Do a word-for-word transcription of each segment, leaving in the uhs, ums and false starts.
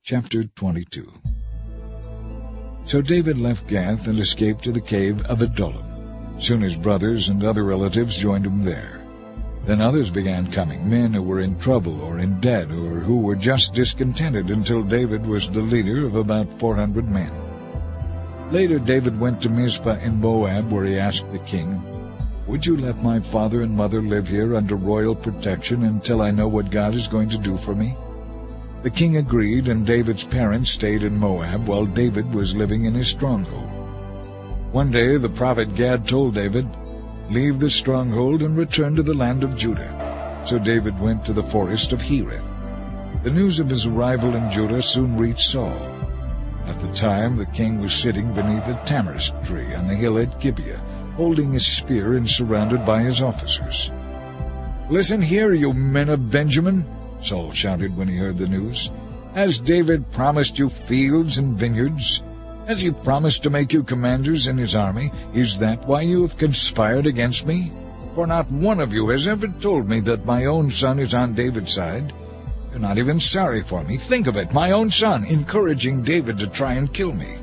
Chapter twenty-two. So David left Gath and escaped to the cave of Adullam. Soon his brothers and other relatives joined him there. Then others began coming, men who were in trouble or in debt or who were just discontented, until David was the leader of about four hundred men. Later David went to Mizpah in Moab, where he asked the king, "Would you let my father and mother live here under royal protection until I know what God is going to do for me?" The king agreed, and David's parents stayed in Moab while David was living in his stronghold. One day the prophet Gad told David, "Leave the stronghold and return to the land of Judah." So David went to the forest of Hereth. The news of his arrival in Judah soon reached Saul. At the time the king was sitting beneath a tamarisk tree on the hill at Gibeah, holding his spear and surrounded by his officers. "Listen here, you men of Benjamin," Saul shouted when he heard the news. "Has David promised you fields and vineyards? Has he promised to make you commanders in his army? Is that why you have conspired against me? For not one of you has ever told me that my own son is on David's side. You're not even sorry for me. Think of it, my own son encouraging David to try and kill me."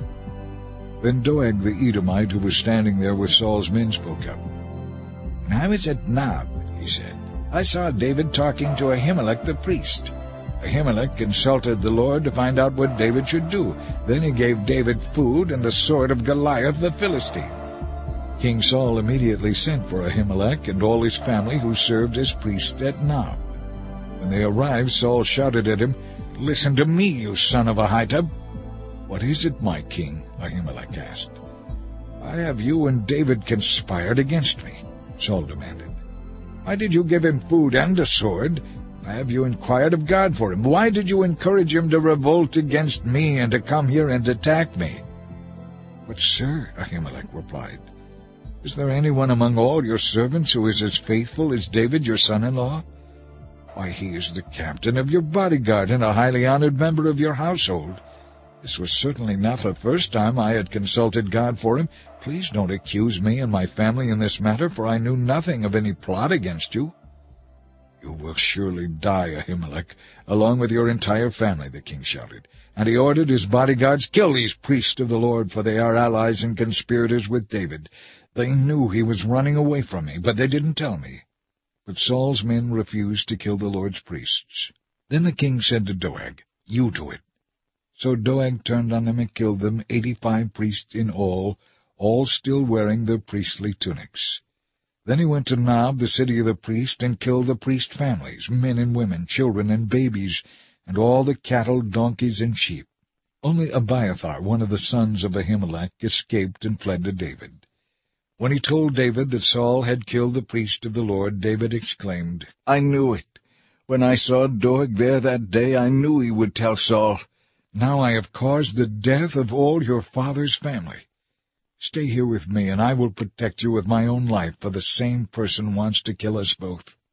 Then Doeg the Edomite, who was standing there with Saul's men, spoke up. "When I was at Nob," he said, "I saw David talking to Ahimelech the priest. Ahimelech consulted the Lord to find out what David should do. Then he gave David food and the sword of Goliath the Philistine." King Saul immediately sent for Ahimelech and all his family who served as priests at Nob. When they arrived, Saul shouted at him, "Listen to me, you son of Ahitub." "What is it, my king?" Ahimelech asked. "Why have you and David conspired against me?" Saul demanded. "Why did you give him food and a sword? Why have you inquired of God for him? Why did you encourage him to revolt against me and to come here and attack me?" "But, sir," Ahimelech replied, "is there anyone among all your servants who is as faithful as David, your son-in-law? Why, he is the captain of your bodyguard and a highly honored member of your household. This was certainly not the first time I had consulted God for him. Please don't accuse me and my family in this matter, for I knew nothing of any plot against you." "You will surely die, Ahimelech, along with your entire family," the king shouted. And he ordered his bodyguards, "Kill these priests of the Lord, for they are allies and conspirators with David. They knew he was running away from me, but they didn't tell me." But Saul's men refused to kill the Lord's priests. Then the king said to Doeg, "You do it." So Doeg turned on them and killed them, eighty-five priests in all, all still wearing their priestly tunics. Then he went to Nob, the city of the priest, and killed the priest families, men and women, children and babies, and all the cattle, donkeys, and sheep. Only Abiathar, one of the sons of Ahimelech, escaped and fled to David. When he told David that Saul had killed the priest of the Lord, David exclaimed, "I knew it. When I saw Doeg there that day, I knew he would tell Saul. Now I have caused the death of all your father's family. Stay here with me, and I will protect you with my own life, for the same person wants to kill us both."